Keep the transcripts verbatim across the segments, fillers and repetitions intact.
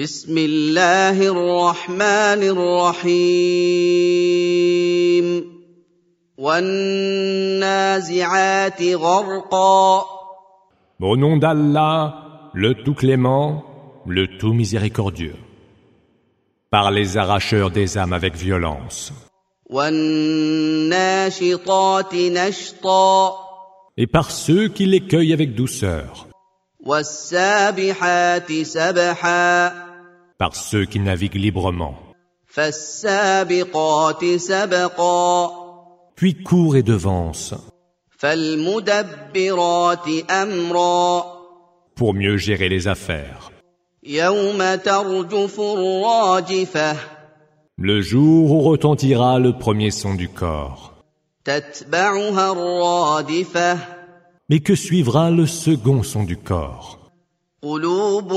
بسم الله الرحمن الرحيم والنازعات غرقا. Au nom d'Allah, le tout clément, le tout miséricordieux. Par les arracheurs des âmes avec violence. والناشطات نشطا. Et par ceux qui les cueillent avec douceur. والسابحات سبحا. Par ceux qui naviguent librement. فالسابقات سبقا. Puis courent et devancent. فالمدبرات أمرا. Pour mieux gérer les affaires. يوم ترجف الراجفة. Le jour où retentira le premier son du corps. تتبعها الرادفة. Mais que suivra le second son du corps? قلوب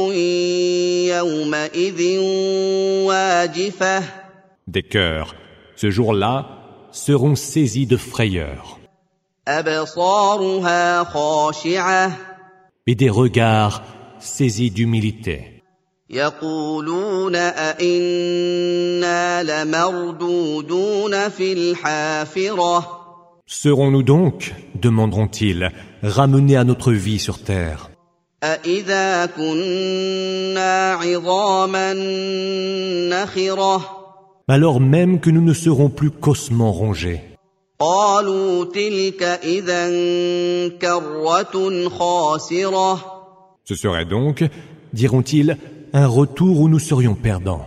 يومئذ واجفة. Des cœurs, ce jour-là, seront saisis de frayeur. أبصارها خاشعة. Et des regards saisis d'humilité. يقولون أئنا لمردودون في الحافرة. Serons-nous donc, demanderont-ils, ramenés à notre vie sur terre? أإذا كنا عظاما نخرة. Alors même que nous ne serons plus qu'ossements rongés. قالوا تلك إذا كرة خاسرة. Ce serait donc, diront-ils, un retour où nous serions perdants.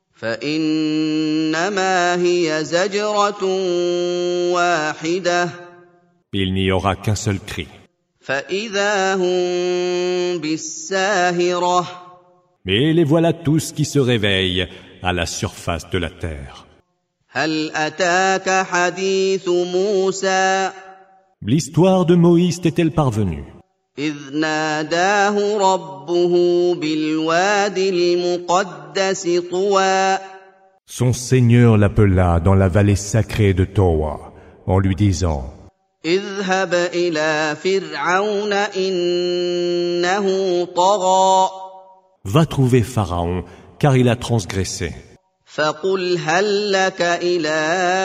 فإنما هي زجرة واحدة. Il n'y aura qu'un seul cri. فإذا هم بالساهرة. Mais les voilà tous qui se réveillent à la surface de la terre. هل أتاك حديث موسى. L'histoire de Moïse t'est-elle parvenue? إذ ناداه ربه بالوادي المقدس طوى. Son Seigneur l'appela dans la vallée sacrée de Towa, en lui disant: اذهب إلى فرعون إنه طغى. Va trouver Pharaon, car il a transgressé. فقل هل لك إلى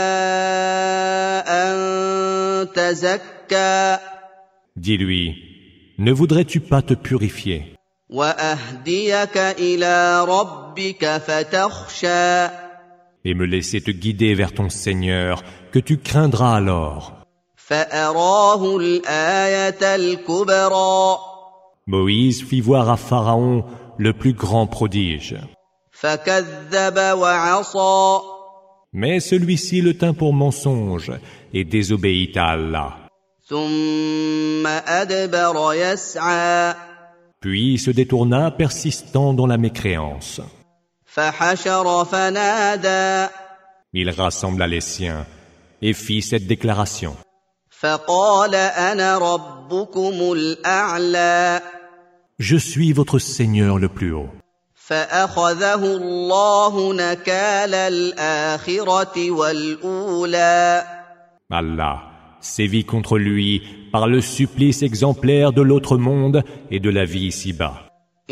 أن تزكى. Dis-lui: Ne voudrais-tu pas te purifier? وأهديك إلى ربك فتخشى. Et me laisser te guider vers ton Seigneur, que tu craindras alors. فأراه الآية الكبرى. Moïse fit voir à Pharaon le plus grand prodige. فكذب وعصى. Mais celui-ci le tint pour mensonge et désobéit à Allah. ثم أدبر يسعى. Puis se détourna, persistant dans la mécréance. فحشر فنادى. Il rassembla les siens et fit cette déclaration. فقال أنا ربكم الأعلى. Je suis votre Seigneur le plus haut. فأخذه الله نكال الآخرة والأولى. Allah sévit contre lui par le supplice exemplaire de l'autre monde et de la vie ici-bas.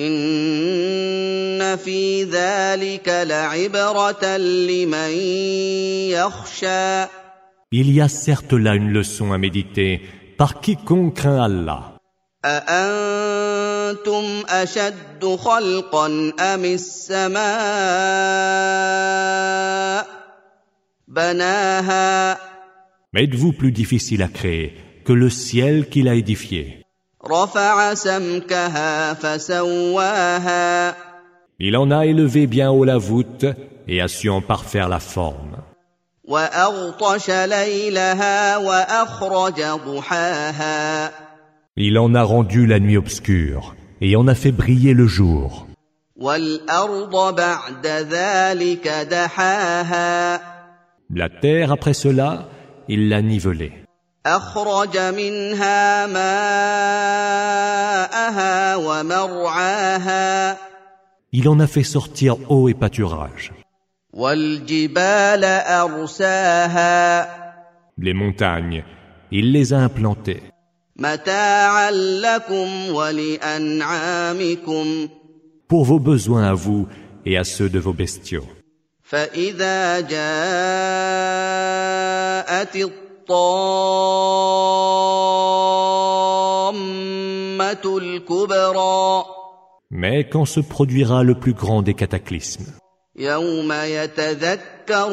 إن في ذلك لعبرة لمن يخشى. Il y a certes là une leçon à méditer par quiconque craint Allah. أأنتم أشد خلقا أم السماء بناها. Mais êtes-vous plus difficile à créer que le ciel qu'il a édifié? رفع سمكها فسواها. Il en a élevé bien haut la voûte et a su en parfaire la forme. وأغطش ليلها وأخرج ضحاها. Il en a rendu la nuit obscure et en a fait briller le jour. والأرض بعد ذلك دحاها. La terre, après cela, il l'a nivelée. أخرج منها ماءها ومرعاها. Il en a fait sortir eau et pâturage. والجبال أرساها. Les montagnes, il les a implantées. متاعا لكم ولأنعامكم. Pour vos besoins à vous et à ceux de vos bestiaux. فإذا جاءت الطامة الكبرى Mais quand se produira le plus grand des cataclysmes, يوم يتذكر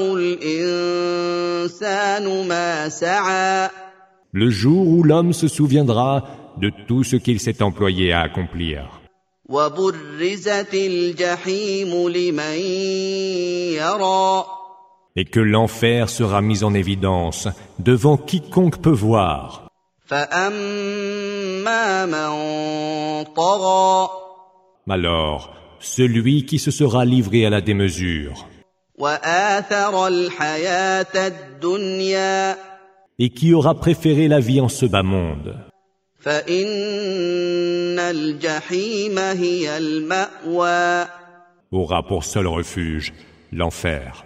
الإنسان ما سعى le jour où l'homme se souviendra de tout ce qu'il s'est employé à accomplir, وبرزت الجحيم لمن يرى et que l'enfer sera mis en évidence devant quiconque peut voir. فأما من طغى Alors, celui qui se sera livré à la démesure وآثر الحياة الدنيا et qui aura préféré la vie en ce bas monde, فإن الجحيم هي المأوى aura pour seul refuge l'enfer.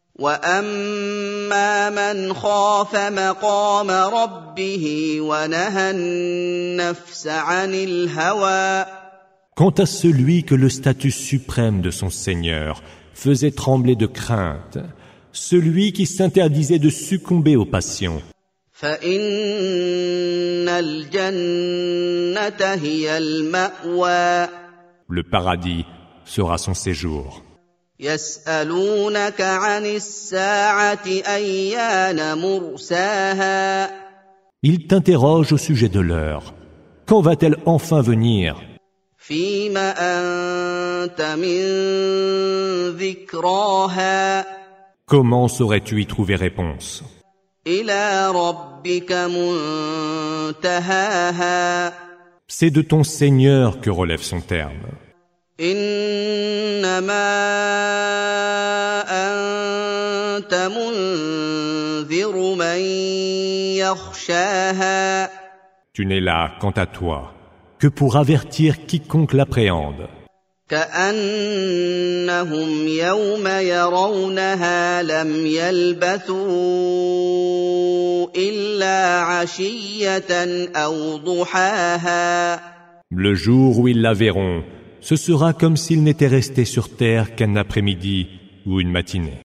وأما من خاف مقام ربه ونهى النفس عن الهوى Quant à celui que le statut suprême de son Seigneur faisait trembler de crainte, celui qui s'interdisait de succomber aux passions, فإن الجنة هي المأوى le paradis sera son séjour. يسألونك عن الساعة أيان مرساها Il t'interroge au sujet de l'heure. Quand va-t-elle enfin venir? فيم أنت من ذكراها Comment saurais-tu y trouver réponse? إلى ربك منتهاها C'est de ton Seigneur que relève son terme. إنما أنت منذر من يخشاها Tu n'es là, quant à toi, que pour avertir quiconque l'appréhende, كأنهم يوم يرونها لم يلبثوا إلا عشية أو ضحاها le jour où ils la verront, ce sera comme s'ils n'étaient restés sur terre qu'un après-midi ou une matinée.